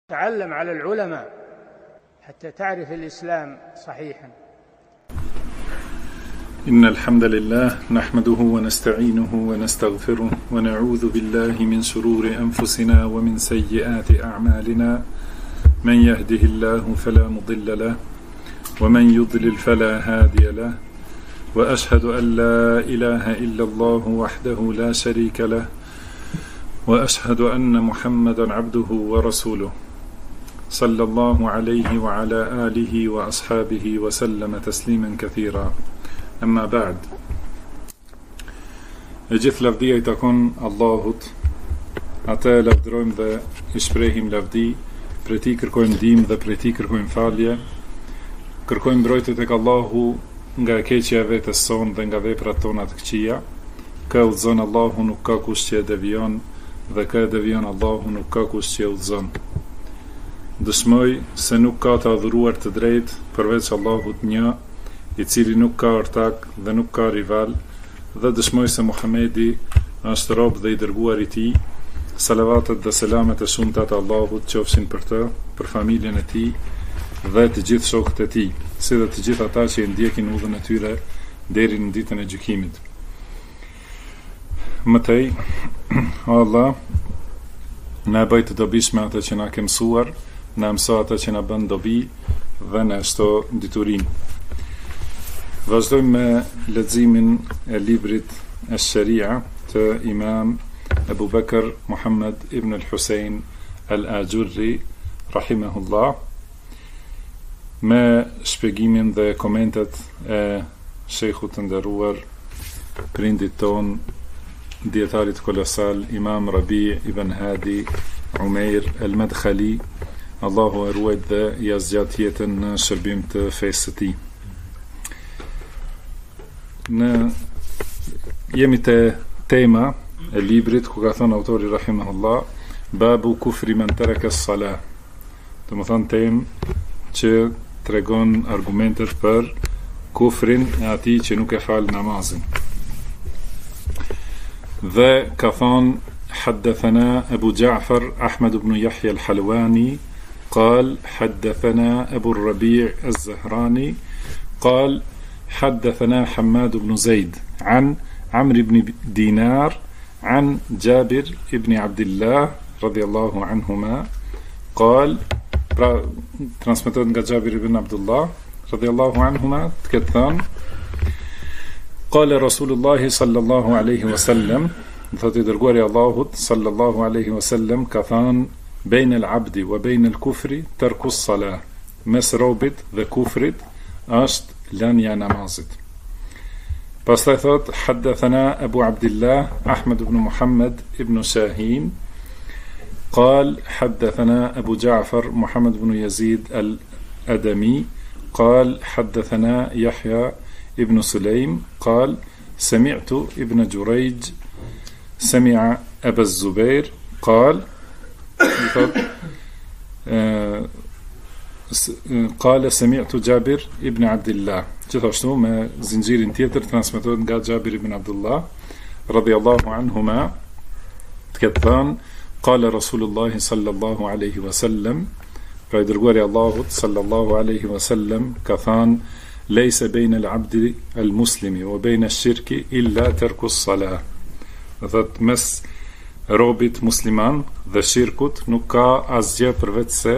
تعلم على العلماء حتى تعرف الإسلام صحيحا. إن الحمد لله نحمده ونستعينه ونستغفره ونعوذ بالله من شرور أنفسنا ومن سيئات أعمالنا. من يهده الله فلا مضل له ومن يضلل فلا هادي له، وأشهد أن لا إله إلا الله وحده لا شريك له، وأشهد أن محمدا عبده ورسوله صلى الله عليه وعلى آله وأصحابه وسلم تسليما كثيرا. أما بعد، e gjithë lavdia I takon Allahut. Atë lavdërojmë dhe I shprehim lavdi, prej Tij kërkojmë ndihmë dhe prej Tij kërkojmë falje. Kërkojmë mbrojtje tek Allahu nga e keqja e vetes sonë dhe nga veprat tona të këqija. Kë udhëzon Allahu nuk ka kush që e devijon, dhe kë e devijon Allahu nuk ka kush që e udhëzon. Dëshmoj se nuk ka të adhuruar të drejtë përveç Allahut një, I cili nuk ka ortak dhe nuk ka rival, dhe dëshmoj se Muhamedi është rob dhe I dërguar I Tij. Salavatet dhe selamet e shumta të Allahut qofshin për të, për familjen e Tij dhe të gjithë shokët e Tij, si dhe të gjithë ata që I ndjekin udhën e tyre deri në ditën e gjykimit. Mëtej, o Allah, na bëj të dobishme atë që na ke mësuar, na mëso atë që na bën dobi dhe na shto diturin. Vazhdojmë me leximin e librit Ash-Sharia të Imam Abu Bakr Muhammad ibn al-Husayn al-Ajurri rahimahullah, me shpjegimin dhe komentet e shejkhut të nderuar, prindit ton, dietarit kolosal Imam Rabi ibn Hadi Umair al-Madkhali, Allahu e ruajt dhe ja zgjat jetën në shërbim të fesë së Tij. Jemi te tema e librit ku ka thënë autori rahimahullah, babu kufri men taraka as-salah. Do të thonë temë që tregon argumentet për kufrin e atij që nuk e fal namazin. Dhe ka thënë حدثنا أبو جعفر أحمد بن يحيى الحلواني قال حدثنا أبو الربيع الزهراني قال حدثنا حماد بن زيد عن عمرو بن دينار عن جابر بن عبد الله رضي الله عنهما قال transmetohet nga Jabir ibn Abdullah radhiyallahu anhuma këtë thënë قال رسول الله صلى الله عليه وسلم, thotë I dërguari Allahut sallallahu alaihi wasallam ka thënë بين العبد وبين الكفر ترك الصلاة, mes robit dhe kufrit është lënia e namazit. Pastaj thot حدثنا أبو عبد الله أحمد بن محمد ابن شاهين قال حدثنا أبو جعفر محمد بن يزيد الأدمي قال حدثنا يحيى ابن سليم قال سمعت ابن جريج سمع أبا الزبير قال قال سمعت جابر ابن عبد الله. Gjithashtu me zinxhirin tjetër transmetohet nga Jabir ibn Abdullah radhiyallahu anhuma, të ketë thënë قال رسول الله صلى الله عليه وسلم, pra I dërguari Allahut sallallahu alaihi wasallam ka thënë ليس بين العبد المسلم وبين الشرك إلا ترك الصلاة. Thot mes robit musliman dhe shirkut nuk ka asgjë përveç se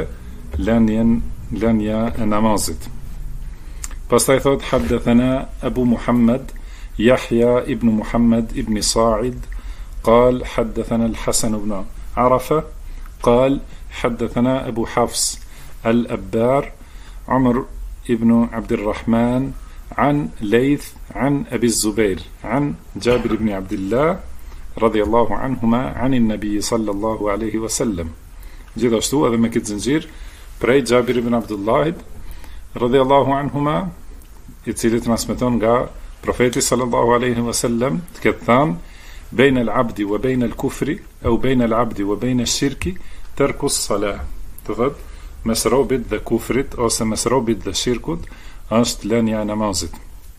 lënia e namazit. Pastaj thot حدثنا أبو محمد يحيى ابن محمد ابن صاعد قال حدثنا الحسن بن عرفة قال حدثنا أبو حفص الأبار عمر ابن عبد الرحمن عن ليث عن أبي الزبير عن جابر بن عبد الله رضي الله عنهما عن النبي صلى الله عليه وسلم. Gjithashtu edhe me këtë zinxhir prej Jabir ibn Abdullahit radhiyallahu anhuma, I cili transmeton nga profeti sallallahu alaihi wasallam, të ketë thënë بين العبد وبين الكفر أو بين العبد وبين الشرك ترك الصلاة. Të thot mes robit dhe kufrit ose mes robit dhe shirkut është lënia e namazit.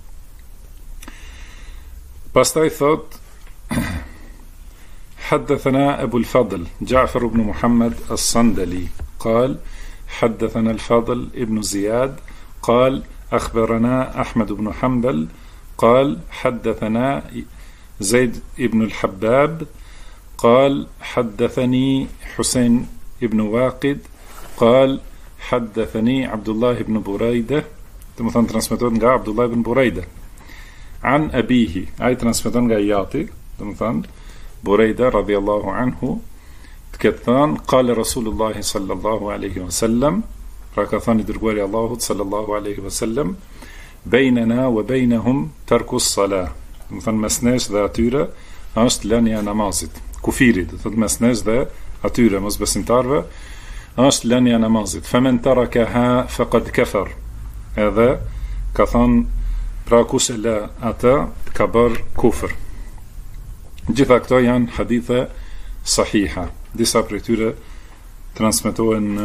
Pastaj thot حدثنا أبو الفضل جعفر بن محمد الصندلي قال حدثنا الفضل ابن زياد قال أخبرنا أحمد بن حنبل قال حدثنا زيد بن الحباب قال حدثني حسين بن واقد قال حدثني عبد الله بن بريدة مثلا ترانسميتون عبد الله بن بريدة عن أبيه أي ترانسميتون يعطي مثلا بريدة رضي الله عنه تكتان قال رسول الله صلى الله عليه وسلم راكثان درغوري الله صلى الله عليه وسلم بيننا وبينهم ترك الصلاة مثلا مسناش ذا أتيرة أشت لانيا نمازت كفيري مثلا مسناش ذا أتيرة مزبسمتارفة أشت لانيا نمازت فمن تركها فقد كفر هذا كثان براكوش لا أتا كبر كفر gjitha këto janë hadithe sahiha. Disa prej tyre transmetohen në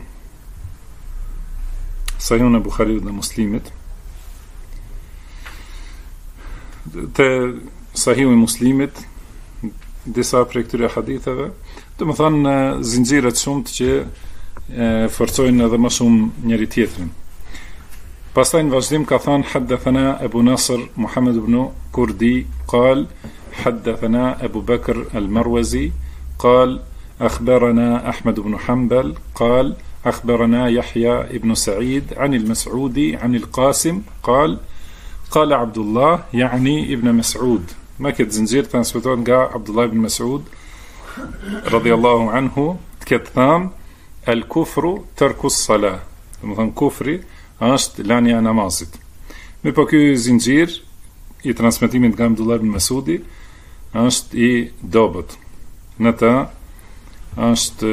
Sahihun e Buhariut dhe Muslimit. Te Sahihu i Muslimit disa prej këtyre haditheve, domethënë zinxhire të shumtë që forcojnë edhe më shumë njëri tjetrin. Pastaj në vazhdim ka thënë haddathana Abu Nasr Muhammad ibn Kurdi قال حدثنا أبو بكر المروزي قال أخبرنا أحمد بن حنبل قال أخبرنا يحيى بن سعيد عن المسعودي عن القاسم قال قال عبد الله يعني ابن مسعود ما كت زنجير تنسبتون قا عبد الله بن مسعود رضي الله عنه كتثام الكفر ترك الصلاة مثلا كفري أشت لاني أنا مازد مي بكو زنجير i transmetimit nga Abdullah ibn Masudi është i dobët. Në të është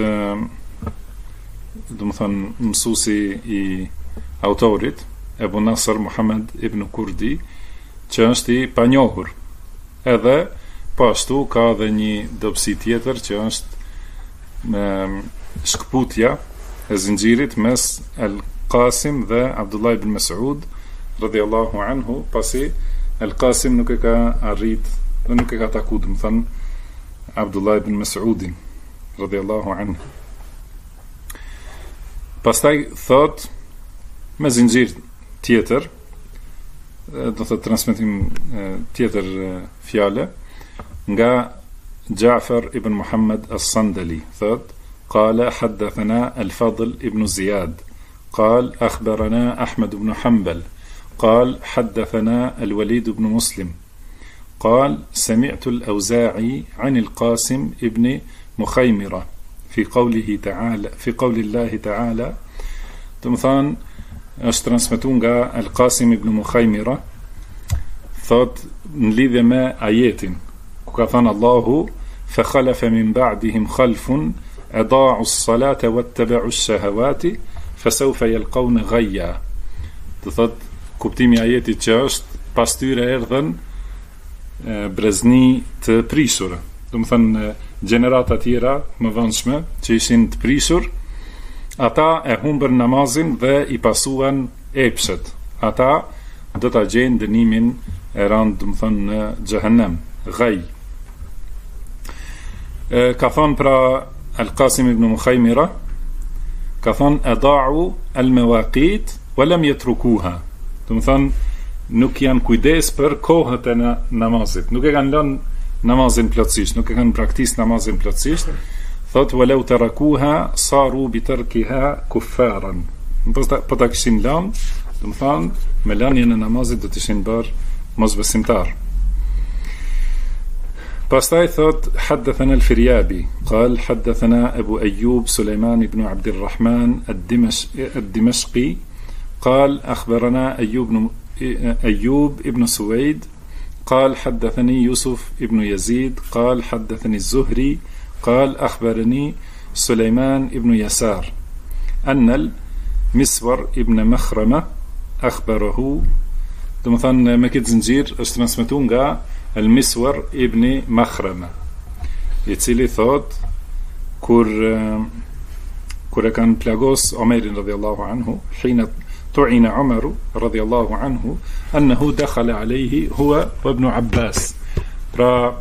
domethënë mësuesi i autorit Abu Nasr Muhammad ibn Kurdi që është i panjohur. Edhe po ashtu ka edhe një dobësi tjetër që është shkputja e zinxhirit mes Al-Qasim dhe Abdullah ibn Mas'ud radhiyallahu anhu pasi Al-Qasim nuk e ka arrit, nuk e ka taku, më thënë Abdullah ibn Mas'udin radhiyallahu anhu. Pastaj thot me zinxhir tjetër, do të transmetim tjetër fjale nga Ja'far ibn Muhammad as-Sandali thot قال حدثنا الفضل ابن زياد قال أخبرنا أحمد بن حنبل قال حدثنا الوليد بن مسلم قال سمعت الأوزاعي عن القاسم ابن مخيمرة في قول الله تعالى تمثان اشترانسمتونغا القاسم ابن مخيمرة ثوت نليذ ما آيات كفان الله فخلف من بعدهم خلف أضاعوا الصلاة واتبعوا الشهوات فسوف يلقون غيا ثوت kuptimi i ajetit që është pas tyre erdhën brezni të prishur. Do të thënë gjenerata tjera më vonshme që ishin të prishur, ata e humbën namazin dhe i pasuan epshet. Ata do ta gjejnë dënimin e rënd, do të thënë në xhehenem, ghaj. Ka thënë pra Al-Qasim ibn Mukhaymira, ka thënë ada'u al-mawaqit wa lam yatrukuha. Do të thënë nuk janë kujdes për kohët e namazit, nuk e kanë lënë namazin plotësisht, nuk e kanë praktikisht namazin plotësisht. Thot walau tarakuha saru bi tarkiha kuffaran. Po ta kishin lënë, do të thënë me lënien e namazit do të ishin bërë mosbesimtar. Pastaj thot حدثنا الفريابي قال حدثنا أبو أيوب سليمان بن عبد الرحمن الدمشقي قال أخبرنا أيوب ابن سويد قال حدثني يوسف ابن يزيد قال حدثني الزهري قال أخبرني سليمان ابن يسار أن المسور ابن مخرمة أخبره مثلا ما كنت زنجير اشترانسمتونغا المسور ابن مخرمة يتسيلي ثوت كور كان بلاغوس عمر رضي الله عنه حين طعن عمر رضي الله عنه أنه دخل عليه هو وابن عباس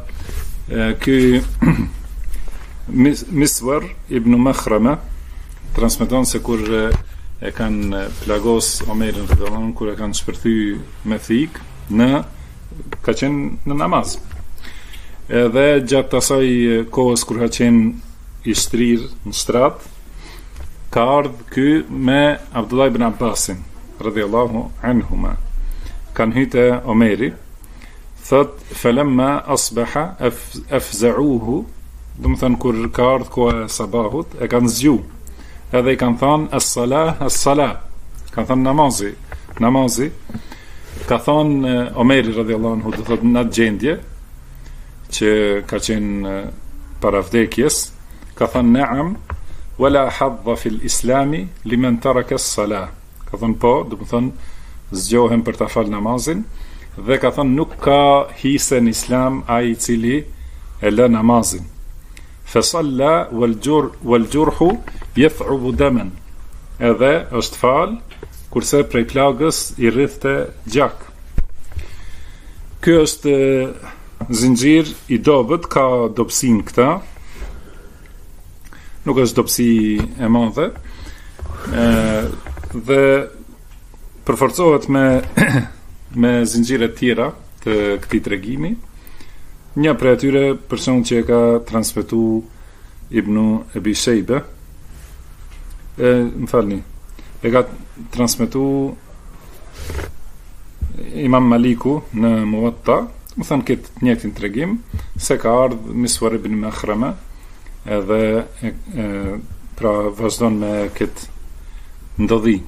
مسور ابن مخرمة transmeton se kur e kanë plagos Omerin radhiyallahu anhu, kur e kanë shpërthy me thik ka qenë në namaz. Edhe gjatë asaj kohës kur ka qenë i shtrir në shtrat, ka ardhë ky me Abdullah ibn Abbasin radhiyallahu anhuma. Kanë hyte Omeri, thot falamma asbaha afza'uhu, do të thënë kur ka ardhur koha e sabahut, e kanë zgju. Edhe i kanë thënë as-salah, as-salah. Kanë thënë namazi. Ka thënë Omeri radhiyallahu anhu, do thotë në gjendje që ka qenë para vdekjes, ka thënë na'am wala hadha fil islami liman taraka as-salah. Ka thënë po, do të thënë zgjohem për ta fal namazin, dhe ka thënë nuk ka hise në islam ai i cili e lë namazin. Fasalla wal jurhu yath'ubu daman. Edhe është fal kurse prej plagës i rrithte gjak. Ky është zinxhir i dobët, ka dobësinë këta. Nuk është dobësi e madhe. Dhe përforcohet me zinxhire të tjera të këtij tregimi. Një prej atyre person që e ka transmetu Ibnu Ebi Shejbe, e ka transmetu Imam Maliku në Muwatta, më thënë këtë njëjtin tregim, se ka ardhë Miswar ibn Makhrama, edhe pra vazhdon me këtë ndodhi.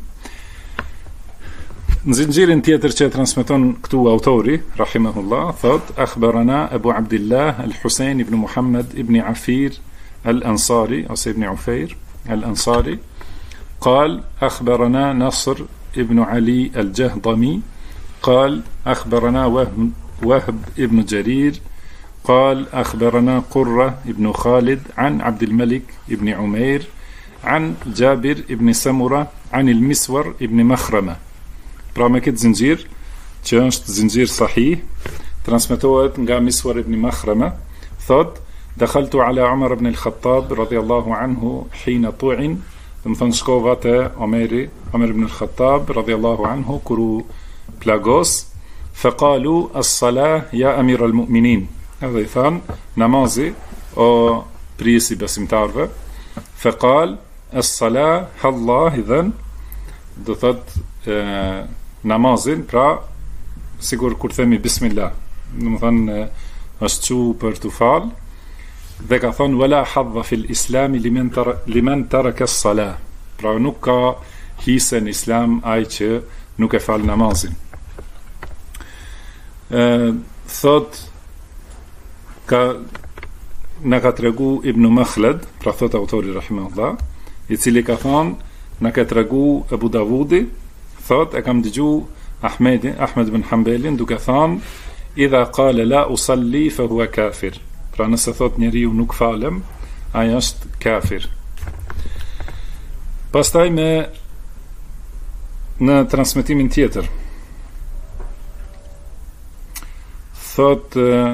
Në zinxhirin tjetër që e transmeton këtu autori, rahimahullah, thot akhbarana Abu Abdillah al-Husayn ibn Muhammad ibn Afir al-Ansari, ose ibn Ufayr al-Ansari, قال أخبرنا نصر ابن علي الجهضمي قال أخبرنا وهب ابن جرير قال أخبرنا قرة ابن خالد عن عبد الملك ابن عمير عن جابر ابن سمرة عن المسور ابن مخرمة. Pra me këtë zinxhir, që është zinxhir sahih, transmetohet nga Miswar ibn Makhrama, thot dakhaltu ala Umar ibn al-Khattab radiyallahu anhu hina tu'in, do të thonë shkova te Omer ibn al-Khattab radiyallahu anhu kur u plagos, faqalu as-salah ya amir al-mu'minin. Edhe i than namazi o prisi besimtarve, faqal as-salah Allah idhan, do thot namazin, pra sigur kur themi bismillah, do të thënë është çu për të fal, dhe ka thonë wala hadha fil islam liman taraka as-salah, pra nuk ka hise në islam ai që nuk e fal namazin. Thot na ka tregu Ibn Makhlad, pra thot autori rahimahullah, i cili ka thonë na ka tregu Abu Davudi, thot e kam dëgju Ahmed ibn Hanbalin duke thënë idha qala la usalli fa huwa kafir. Pra nëse thot njeriu nuk falem, ai është kafir. Pastaj në transmetimin tjetër thot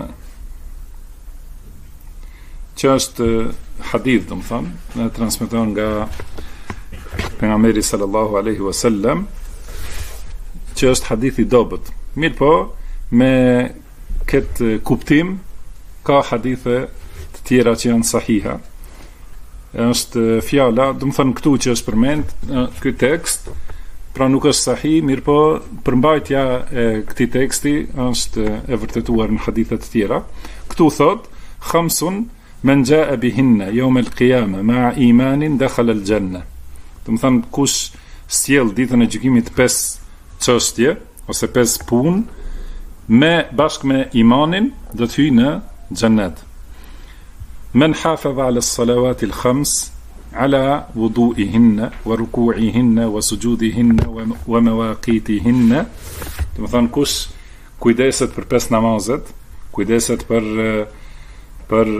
që është hadith, do të thonë, në transmeton nga pejgamberi sallallahu alaihi wasallam, që është hadith i dobët. Mirë po, me këtë kuptim, ka hadithe të tjera që janë sahiha. Është fjala, do të thënë këtu që është përmend, ky tekst, pra nuk është sahih, mirë po, përmbajtja e këtij teksti është e vërtetuar në hadithe të tjera. Këtu thot, khamsun man jaa bihinna yawm al-qiyamah ma'a imanin dakhala al-janna. Do të thënë kush sjell ditën e gjykimit 5 çështje ose 5 punë bashkë me imanin, do të hyjë në xhennet. Men hafadha ala as-salawati al-khams ala wudu'ihinna wa ruku'ihinna wa sujudihinna wa mawaqitihinna. Do të thonë kush kujdeset për 5 namazet, kujdeset për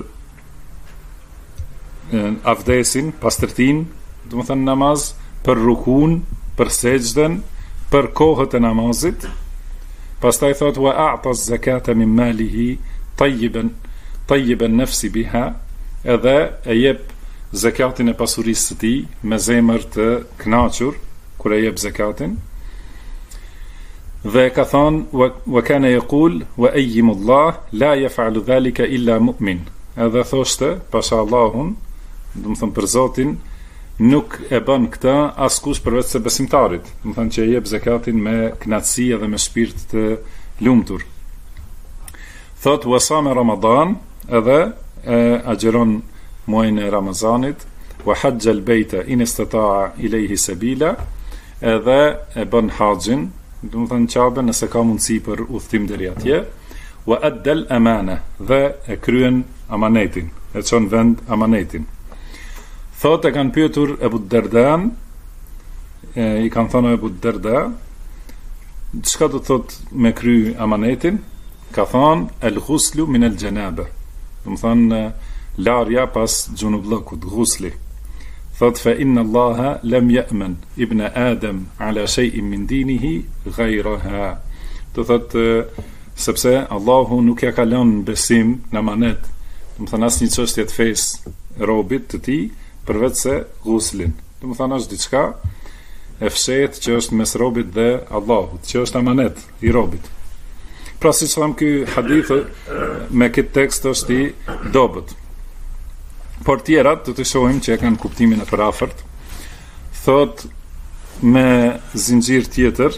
avdesin, pastërtin, do të thënë namaz, për rukun, për sejdën, për kohët e namazit. Pastaj thot wa a'ta az-zakata min malihi tayyiban nafsi biha, edhe e jep zakatin e pasurisë së tij me zemër të kënaqur kur e jep zakatin. Dhe ka thonë wa kana yaqul wa ayyimullah la yaf'alu dhalika illa mu'min. Edhe thoshte pasha Allahun, do të thonë për Zotin, nuk e bën këtë askush përveç se besimtarit, do të thonë që e jep zakatin me kënaqësi edhe me shpirt të lumtur. Thot wa sama Ramadan, edhe agjeron muajin e Ramazanit, wa hajja al-bayta in istata'a ilayhi sabila, edhe e bën haxhin, do të thënë Kabe nëse ka mundësi për udhtim deri atje, wa adda al-amana, dhe e kryen amanetin, e çon vend amanetin. Thotë e kanë pyetur Ebu Derdan, i kanë thënë Ebu Derda, çka do të thotë me kry amanetin? Ka thonë el-ghuslu min el-janaba, do të thonë larja pas xhunullokut, ghusli. Thot fa inna Allaha lam ya'man ibn Adam ala shay'in min dinihi ghayraha. Do thot sepse Allahu nuk ja ka lënë besim në amanet, do të thonë asnjë çështje të fesë robit të tij përveç se ghuslin. Do të thonë është diçka e fshehtë që është mes robit dhe Allahut, që është amanet i robit. Pra si që thamë ky hadith me këtë tekst është i dobët. Por tjerat, do të shohim që e kanë kuptimin e përafërt. Thot me zinxhir tjetër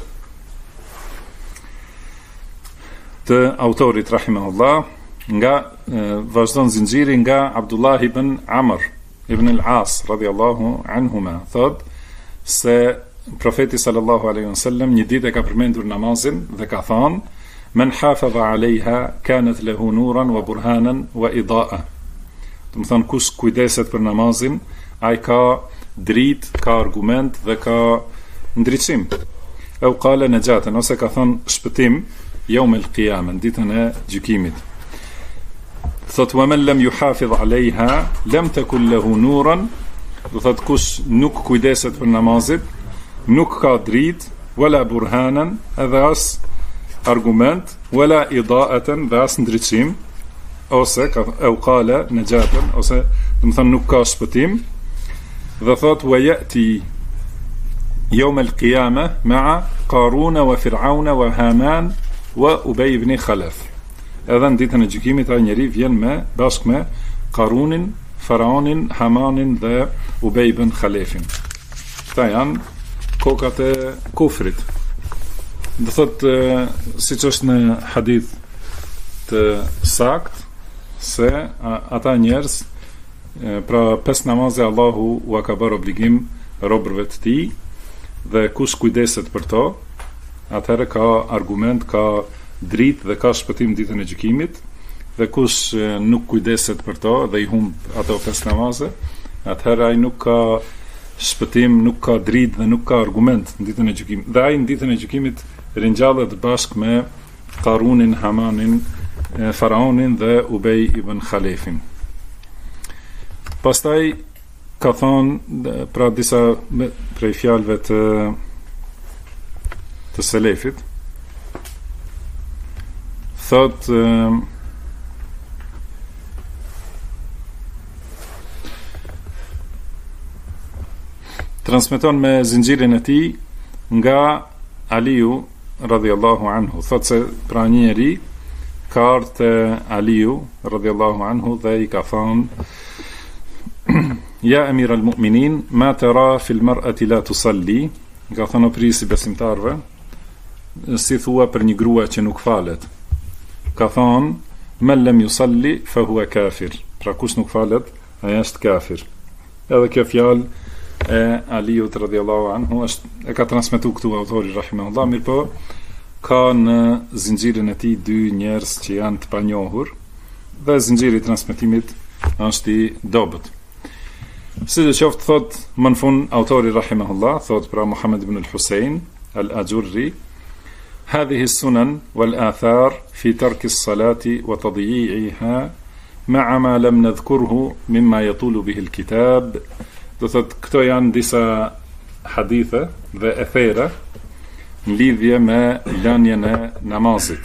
të autorit rahimahullah, nga vazhdon zinxhiri nga Abdullah ibn Amr ibn al-As radhiyallahu anhuma, thot se profeti sallallahu alaihi wasallam një ditë e ka përmendur namazin dhe ka thënë: "Men hafadha alaiha kanat lahu nuran wa burhanan wa ida'a." Do të thonë kush kujdeset për namazin, ai ka dritë, ka argument dhe ka ndriçim. E u qala najatan, ose ka thonë shpëtim yawm al-qiyamah, ditën e gjykimit. Thot wa man lam yuhafidh alaiha lam takul lahu nuran, do thot kush nuk kujdeset për namazin, nuk ka dritë, wala burhanan, edhe as argument, wala ida'atan, dhe as ndriçim, ose ka e u qala najatan, ose do të thonë nuk ka shpëtim. Dhe thot wa yati yawm al-qiyamah ma'a Qaruna wa Fir'auna wa Haman wa Ubay ibn Khalaf. Edhe në ditën e gjykimit ai njeri vjen me bashkë me Qarunin, Faraonin, Hamanin dhe Ubay ibn Khalafin. Këta janë kokat e kufrit. Do thot siç është në hadith të sakt se ata njerëz pra 5 namazë Allahu u ka bërë obligim robërve të tij, dhe kush kujdeset për to, atëherë ka argument, ka dritë dhe ka shpëtim ditën e gjykimit, dhe kush nuk kujdeset për to dhe i humb ato 5 namazë, atëherë ai nuk ka shpëtim, nuk ka dritë dhe nuk ka argument në ditën e gjykimit. Dhe ai në ditën e gjykimit ringjallet bashkë me Qarunin, Hamanin, Faraonin dhe Ubay ibn Khalafin. Pastaj ka thonë pra disa prej fjalëve të selefit, thot transmeton me zinxhirin e tij nga Aliu radhiyallahu anhu, thot se pra një njeri ka ardhur te Aliu radhiyallahu anhu dhe i ka thonë: "Ja emir al-mu'minin, ma tara fil mar'ati la tusalli", ka thonë prisi besimtarve, si thua për një grua që nuk falet. Ka thonë: "Man lam yusalli fa huwa kafir", pra kush nuk falet ai është kafir. Edhe kjo fjalë e Aliut radhiyallahu anhu e ka transmetuar këtu autori rahimahullah, mirëpo ka në zinxhirin e tij 2 njerëz që janë të panjohur dhe zinxhiri i transmetimit është i dobët. Sidoqoftë, thot më në fund autori rahimahullah, thot pra Muhammad ibn al-Husayn al-Ajurri: "Hadhihi as-sunan wal-athar fi tarki as-salati wa tadyi'iha ma'a ma lam nadhkurhu mimma yatulu bihi al-kitab." Do thot këto janë disa hadithe dhe ethera në lidhje me lënien e namazit.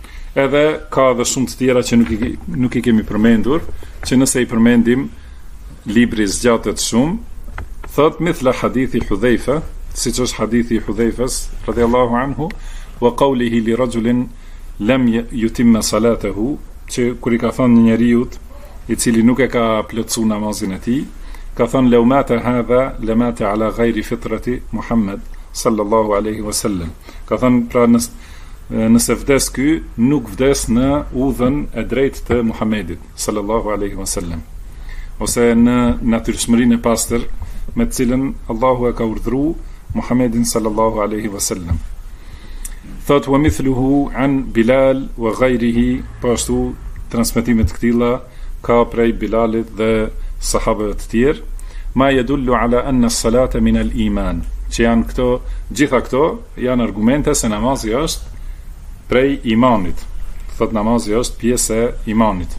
Edhe ka edhe shumë të tjera që nuk i kemi përmendur, që nëse i përmendim libri zgjatet shumë, thot mithla hadithi Hudhaifa, siç është hadithi Hudhaifas radhiyallahu anhu, wa qawlihi li rajulin lam yutimma salatahu, që kur i ka thënë një njeriu i cili nuk e ka plotësuar namazin e tij, ka thënë law mata hadha lamata ala ghairi fitrati Muhammad sallallahu alaihi wasallam. Ka thënë pra nëse vdes ky, nuk vdes në udhën e drejtë të Muhamedit sallallahu alaihi wasallam, ose në natyrshmërinë e pastër me të cilën Allahu e ka urdhëruar Muhamedin sallallahu alaihi wasallam. Thot wa mithluhu an Bilal wa ghayrihi, pashtu transmetime të këtilla ka prej Bilalit dhe sahabëve të tjerë, ma yadullu ala anna as-salata min al-iman, që janë këto, gjitha këto janë argumente se namazi është prej imanit. Thot namazi është pjesë e imanit.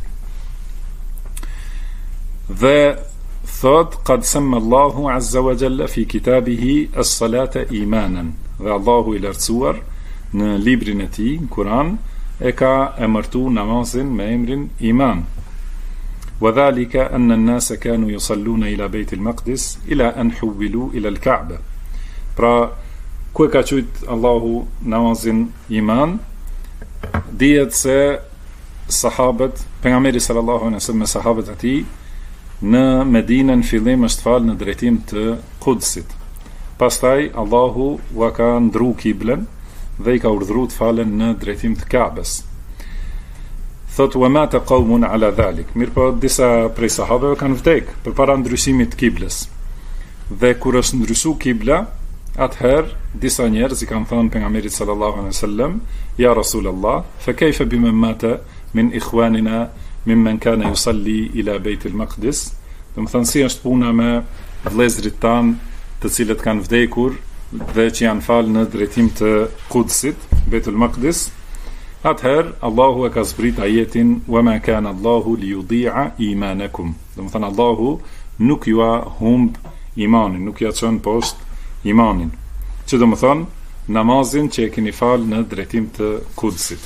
Dhe thot qad samma Allahu azza wa jalla fi kitabihi as-salata imanan, dhe Allahu i lartësuar në librin e tij, në Kur'an, e ka emërtu namazin me emrin iman. Wa dhalika anna an-nasa kanu yusalluna ila Bayt al-Maqdis ila an huwilu ila al-Ka'ba. Pra, ku e ka qujt Allahu namazin iman, dihet se sahabët, pejgamberi sallallahu alaihi wasallam me sahabët e tij në Medinë në fillim është falë në drejtim të Kudsit. Pastaj Allahu u ka ndru kiblen dhe i ka urdhëruar të falen në drejtim të Ka'bes. Thot wa mata qaumun ala dhalik. Mirpo disa prej sahabëve kanë vdek përpara ndryshimit të kiblës. Dhe kur është ndryshuar kibla, atëherë disa njerëz i kanë thënë pejgamberit sallallahu alaihi wasallam, ja Rasulullah, fa kayfa biman mata min ikhwanina mimman kana yusalli ila Bayt al-Maqdis. Do të thënë si është puna me vëllezërit tan, të cilët kanë vdekur dhe që janë falë në drejtim të Kudsit, Bayt al-Maqdis. Atëherë Allahu e ka zbrit ajetin wa ma kana Allahu li yudhi'a imanakum. Do të thënë Allahu nuk ju humb imanin, nuk ja çon poshtë imanin, që do më thonë namazin që e keni falë në drejtim të Kudsit.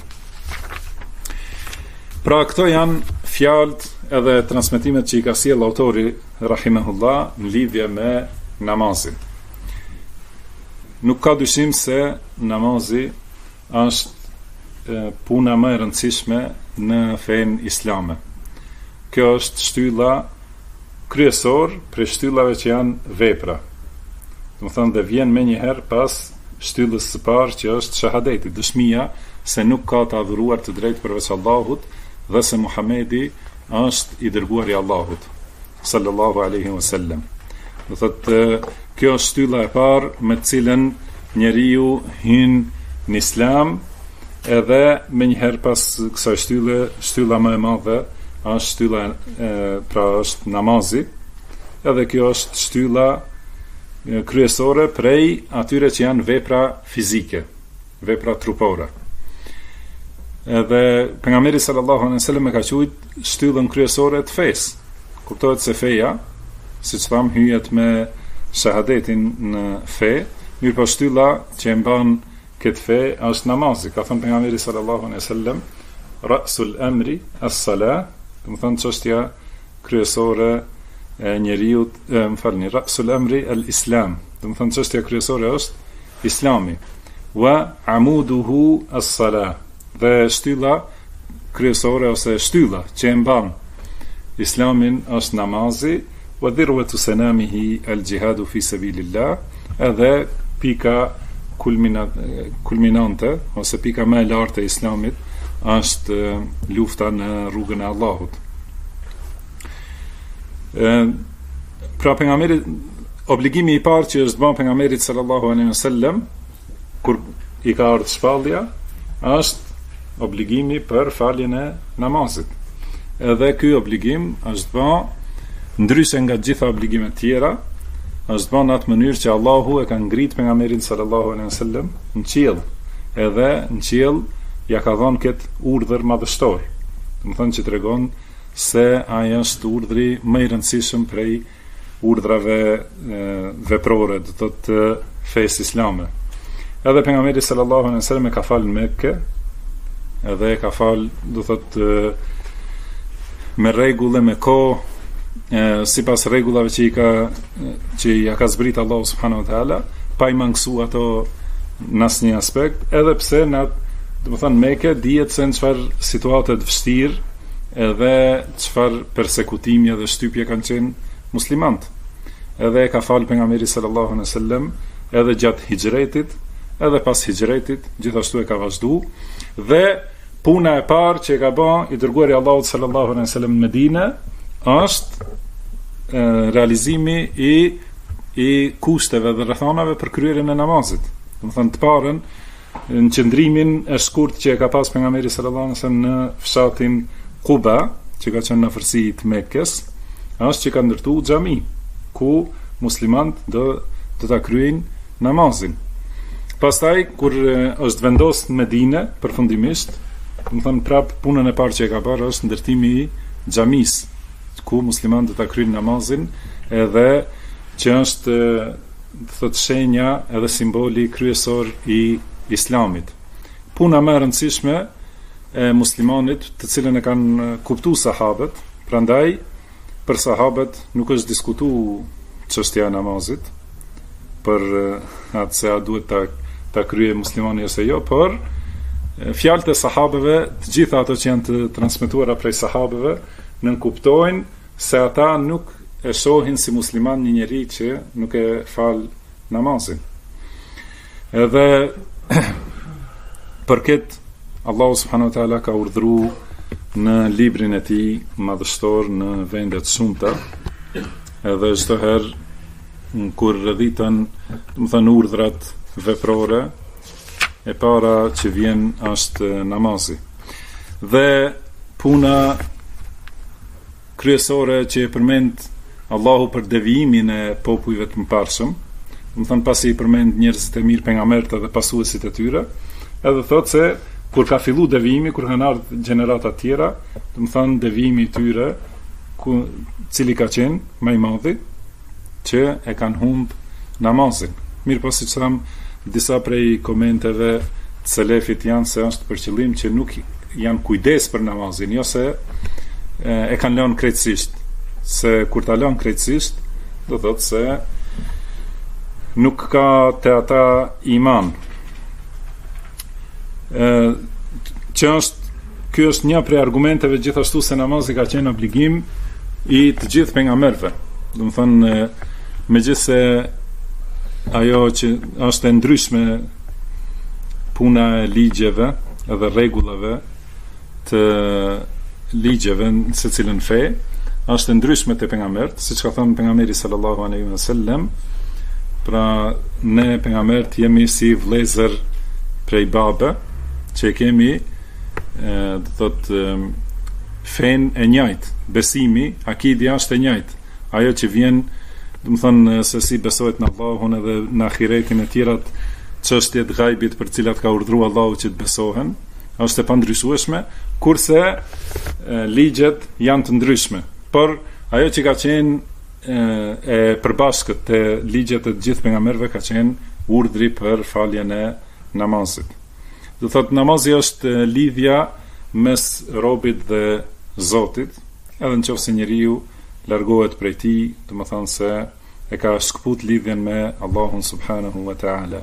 Pra këto janë fjalët edhe transmetimet që i ka sjell autori rahimahullah në lidhje me namazin. Nuk ka dyshim se namazi është puna më e rëndësishme në fenë islame. Kjo është shtylla kryesor për shtyllave që janë vepra. Do të thonë dhe vjen më njëherë pas shtyllës së parë që është shahadeti, dëshmia se nuk ka të adhuruar të drejtë përveç Allahut dhe se Muhamedi është i dërguari i Allahut sallallahu alaihi wasallam. Do thotë kjo është shtylla e parë me të cilën njeriu hyn në Islam, edhe më njëherë pas kësaj shtylla më e madhe është shtylla pra është namazi, edhe kjo është shtylla kryesore prej atyre që janë vepra fizike, vepra trupore. Edhe pejgamberi sallallahu alaihi wasallam e ka quajtur shtyllën kryesore të fesë. Kuptohet se feja, siç tham, hyjet me shahadetin në fe, mirëpo shtylla që e mban këtë fe është namazi. Ka thënë pejgamberi sallallahu alaihi wasallam, ra'sul amri as-salah, do të thonë çështja kryesore e njeriu, ra'sul amri al-islam, do të thonë çështja kryesore është Islami. Wa amuduhu as-salah, dhe shtylla kryesore ose shtylla që e mban Islamin është namazi. Wa dhirwatu sanamihi al-jihadu fi sabilillah, edhe pika kulminante ose pika më e lartë e Islamit është lufta në rrugën e Allahut. Pra pejgamberi, obligimi i parë që është bën pejgamberit sallallahu alaihi wasallam kur i ka ardhur shpallja është obligimi për faljen e namazit. Edhe ky obligim është bën ndryshe nga gjitha obligimet tjera, është bën në atë mënyrë që Allahu e ka ngrit pejgamberin sallallahu alaihi wasallam në qiell, edhe në qiell ja ka dhënë këtë urdhër madhështor. Do të thonë që tregon se ai është urdhri më i rëndësishëm prej urdhrave veprore, do të thotë fesë islame. Edhe pejgamberi sallallahu alaihi wasallam e ka falë në Mekë, edhe e ka falë, do të thotë me rregull, me kohë, sipas rregullave që ja ka zbrit Allahu subhanahu wa taala, pa I mangësu ato në asnjë aspekt, edhe pse domethënë Mekë dihet se në çfarë situate të vështirë edhe çfarë persekutimi edhe shtypje kanë qenë muslimanët. Edhe ka falë pejgamberi sallallahu alaihi wasallam edhe gjatë hijretit, edhe pas hijretit, gjithashtu e ka vazhdu, dhe puna e parë që e ka bën I dërguari I Allahut sallallahu alaihi wasallam në Medinë është realizimi I kushteve dhe rrethonave për kryerjen e namazit. Domethënë të parën në qëndrimin e shkurt që e ka pas pejgamberi sallallahu alaihi wasallam në fshatin Quba, që ka qenë në afërsi të Mekkës, është që ka ndërtuar xhami ku muslimanët do ta kryejnë namazin. Pastaj kur është vendosur në Medinë përfundimisht, domethënë prap punën e parë që e ka bërë është ndërtimi I xhamisë ku muslimanët do ta kryejnë namazin, edhe që është thot shenja edhe simboli kryesor I Islamit. Puna më e rëndësishme e muslimanit, të cilën e kanë kuptuar sahabët, prandaj për sahabët nuk është diskutuar çështja e namazit, për atë se a duhet ta kryejë muslimani ose jo, por fjalët e sahabëve, të gjitha ato që janë të transmetuara prej sahabëve, nënkuptojnë se ata nuk e shohin si musliman një njeri që nuk e fal namazin. Edhe për këtë Allahu subhanahu wa taala ka urdhëruar në librin e tij madhështor në vende të shumta, edhe çdo herë kur rrëdhiten, domethënë urdhrat veprore, e para që vjen është namazi. Dhe puna kryesore që e përmend Allahu për devijimin e popujve të mëparshëm, domethënë pasi I përmend njerëzit e mirë, pejgamberët dhe pasuesit e tyre, edhe thotë se kur ka fillu devijimi, kur kanë ardhur gjenerata të tjera, domethënë devijimi I tyre, cili ka qenë më I madhi, që e kanë humbë namazin. Mirë po siç tham, disa prej komenteve të selefit janë se është për qëllim që nuk janë kujdes për namazin, jo se e kanë lënë krejtësisht. Se kur ta lënë krejtësisht, do thotë se nuk ka te ata iman. Ky është një prej argumenteve gjithashtu se namazi ka qenë obligim I të gjithë pejgamberëve. Domethënë megjithse ajo që është e ndryshme puna e ligjeve edhe rregullave të ligjeve në secilën fe, është e ndryshme te pejgamberët, siç ka thënë pejgamberi sallallahu alaihi wasallam, pra ne pejgamberët jemi si vëllezër prej babe, që kemi do thotë fen e njëjtë, besimi, akidi është e njëjtë. Ajo që vjen, domethënë se si besohet në Allahun edhe në ahiretin e tjerat çështjet ghaibit për të cilat ka urdhëruar Allahu që të besohen, është e pandryshueshme, kurse ligjet janë të ndryshme. Por ajo që ka qenë e përbashkët te ligjet e të gjithë pejgamberëve ka qenë urdhri për faljen e namazit. Do thotë namazi është lidhja mes robit dhe Zotit, edhe nëse njeriu largohet prej tij, domethënë se e ka shkput lidhjen me Allahun subhanahu wa taala.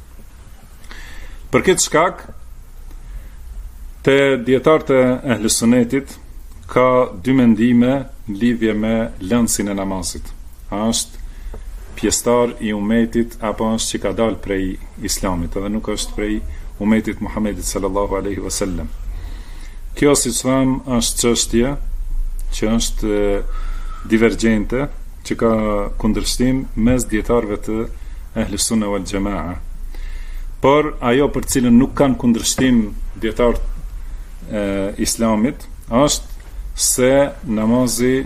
Për këtë shkak, te dietarët e Ahlus Sunnetit ka dy mendime në lidhje me lëndsin e namazit. A është pjesëtar I umetit apo është që ka dalë prej Islamit, edhe nuk është prej umetit Muhammedit sallallahu alaihi wasallam. Kjo siç tham është çështje që është divergjente, që ka kundërshtim mes dietarëve të Ahlus Sunna wal Jamaa. Por ajo për cilën nuk kanë kundërshtim dietarët Islamit është se namazi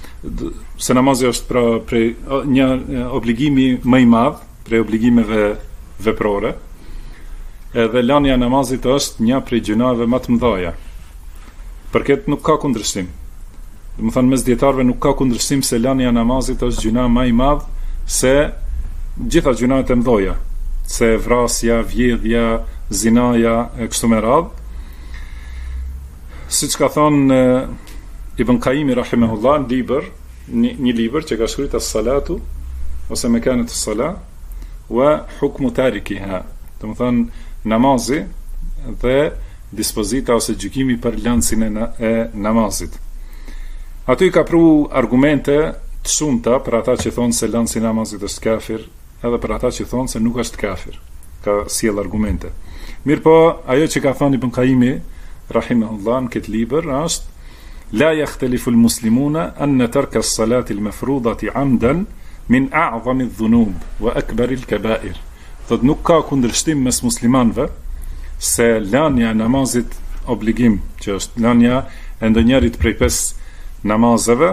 është prej një obligimi më I madh prej obligimeve veprore, edhe lënia e namazit është një prej gjunave më të mëdha. Për këtë nuk ka kundërshtim. Domethënë mes dietarëve nuk ka kundërshtim se lënia e namazit është gjuna më I madh se gjitha gjunahet e mëdha, se vrasja, vjedhja, zinaja e kështu me radhë. Siç ka thënë Ibn Qayyim rahimahullah në libër një libër që ka shkruar as-salatu ose mekanet as-salah wa hukmu tarikiha, do të thonë namazi dhe dispozita ose gjykimi për lancin e namazit. Aty ka pru argumente të shumta për ata që thonë se lanci i namazit është kafir, edhe për ata që thonë se nuk është kafir. Ka sjell argumente. Mirë po, ajo që ka thënë Ibn Qayyimi rahimahullah në këtë libër është la yakhtalifu al-muslimuna an tarka as-salati al-mafrudati 'amdan min a'zami adh-dhunub wa akbar al-kaba'ir. Thot nuk ka kundërshtim mes muslimanëve se lania e namazit obligim, që është lania e ndonjërit prej 5 namazeve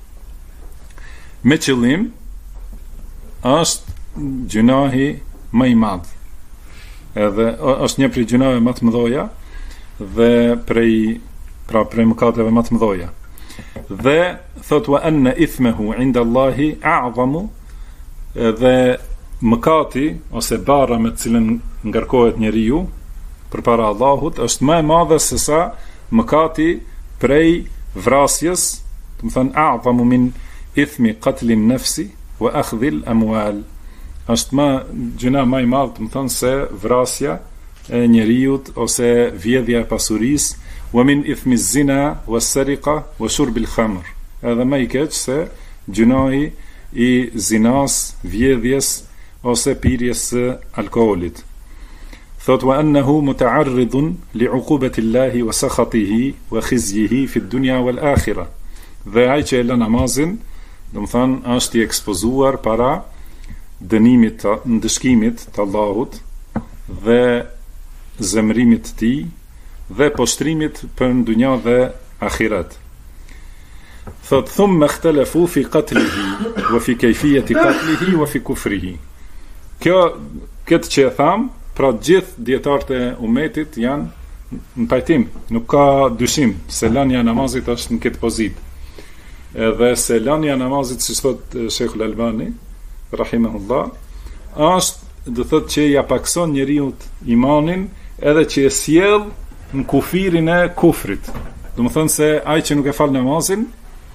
me qëllim, është gjunahi më i madh. Edhe është një prej gjunave më të mëdha dhe prej mëkateve më të mëdha. Dhe thot wa anna ithmuhu 'inda Allahi a'zamu, dhe mëkati ose barra me të cilën ngarkohet njeriu përpara Allahut është më e madhe se sa mëkati prej vrasjes, do të thënë a'zamu min ithmi qatli an-nafsi wa akhdhi al-amwal. Është gjuna më e madhe, do të thënë, se vrasja e njeriut ose vjedhja e pasurisë, wa min ithmi az-zina was-sariqa wa shurb al-khamr. Edhe më i keq se gjunahi i zinas, vjedhjes ose pirjes së alkoolit. Thot wa annahu muta'arridun li'uqubati Allahi wa sakhatihi wa khizyihi fi ad-dunya wal akhirah. Dhe ai që e lë namazin, do të thonë, është i ekspozuar para dënimit, ndëshkimit të Allahut dhe zemërimit të tij dhe poshtrimit për në dunja dhe akhirat. Thot thumma ikhtalafu fi qatlihi wa fi kayfiyati qatlihi wa fi kufrihi. Këtë që e tham, pra gjithë dietarët e umetit janë në pajtim, nuk ka dyshim se lënia e namazit është në këtë pozitë. Edhe se lënia e namazit, si thot Sheikhul Albani rahimahullah, është, do thotë, që ja pakson njeriu imanin edhe që e sjell në kufirin e kufrit. Do të thonë se ai që nuk e fal namazin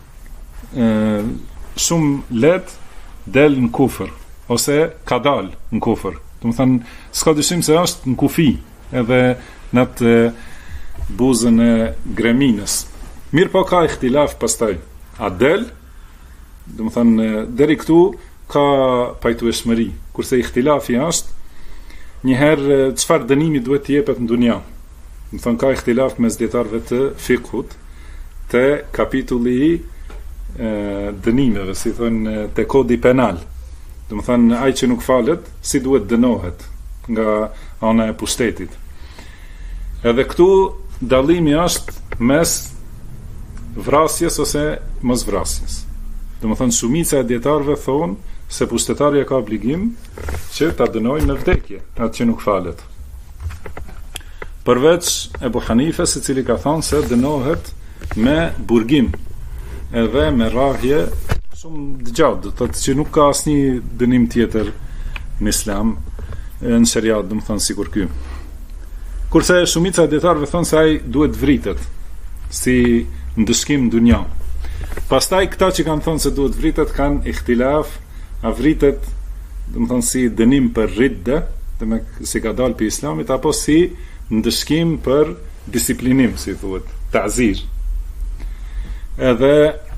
shumë let del në kufër ose ka dal në kufër. Do të thonë s'ka dyshim se është në kufi edhe në atë buzën e greminës. Mirë po ka ihtilaf pastaj. A del? Do të thonë deri këtu ka pajtueshmëri, kurse ihtilafi është njëherë çfarë dënimi duhet të jepet në dunja. Do të thonë ka ihtilaf mes dietarëve të fikhut te kapitulli i dënimeve, si thonë te kodi penal. Do të thonë ai që nuk falet si duhet dënohet nga ana e pushtetit. Edhe këtu dallimi është mes vrasjes ose mos vrasjes. Do të thonë shumica e dietarëve thonë se pushtetaria ka obligim që ta dënojë në vdekje atë që nuk falet. Përveç Ebu Hanifes, i cili ka thonë se dënohet me burgim edhe me rrahje shumë dëgjatë, do të thotë që nuk ka asnjë dënim tjetër në Islam, në shariat, do të thonë sikur ky. Kurse shumica e dietarëve thonë se ai duhet vritet si ndëshkim në dunja. Pastaj këta që kanë thonë se duhet vritet kanë ihtilaf, a vritet, do të thonë, si dënim për ridde, si ka dalë për Islamit, apo si ndëshkim për disiplinim, si thuhet, ta'zir. Edhe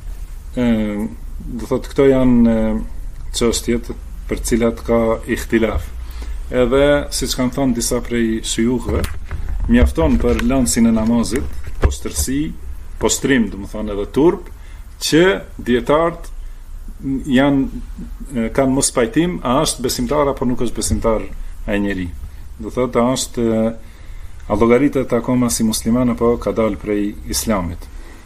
do thotë këto janë çështjet për cilat ka ihtilaf. Edhe siç kanë thënë disa prej shuyukhëve, mjafton për lancin e namazit, postrim, do të thonë, edhe turp, që dietarët kanë mos pajtim a është besimtar apo nuk është besimtar ai njeri. Do thotë a është a llogaritet akoma si musliman apo ka dalë prej Islamit.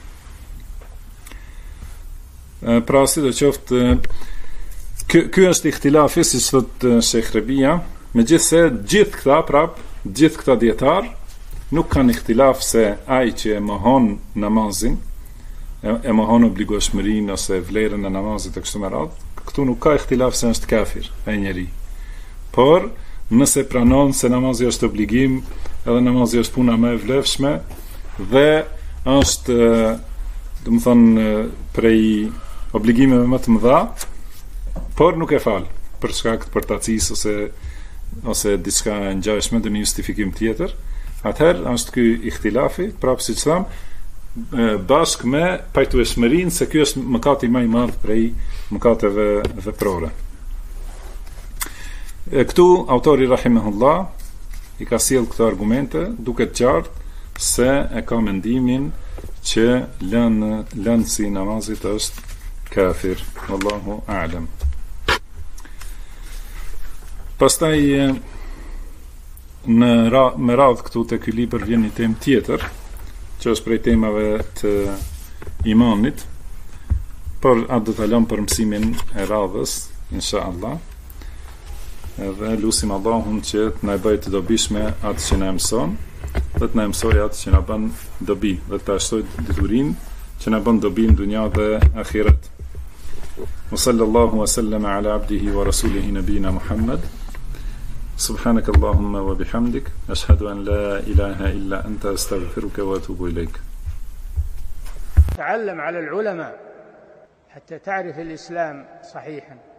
Pra si do qoftë, ky është ihtilafi, siç thotë Sheikh Rabia, megjithse gjithë këta dietar nuk kanë ihtilaf se ai që e mohon namazin, e mohon obligueshmërinë ose vlerën e namazit e kështu me radhë, këtu nuk ka ihtilaf se është kafir ai njeri. Por nëse pranon se namazi është obligim, edhe namazi është puna më e vlefshme dhe është, do të thonë, prej obligimeve më të mëdha, por nuk e fal për shkak të përtacisë ose diçka ngjashme, dhe një justifikim tjetër. Atëherë është ky ihtilafi, prapë siç tham, bashkë me pajtueshmërinë se ky është mëkati më i madh prej mëkateve veprore. Këtu autori rahimahullah i ka sjell këto argumente duke të qartë se e ka mendimin që lëndsi i namazit është kafir. Wallahu a'lam. Pastaj me radhë këtu te ky libër vjen një temë tjetër, që është prej temave të imanit, por atë do ta lëm për mësimin e radhës, inshallah. Edhe lusim Allahun që të na bëjë të dobishme atë që na mëson, dhe të na mësojë atë që na bën dobi, dhe të ashtojë diturinë që na bën dobi në dunja dhe ahiret. Wa sallallahu wa sallama ala abdihi wa rasulihi nabina Muhammad. سبحانك اللهم وبحمدك أشهد أن لا إله إلا أنت أستغفرك وأتوب إليك. تعلم على العلماء حتى تعرف الإسلام صحيحا.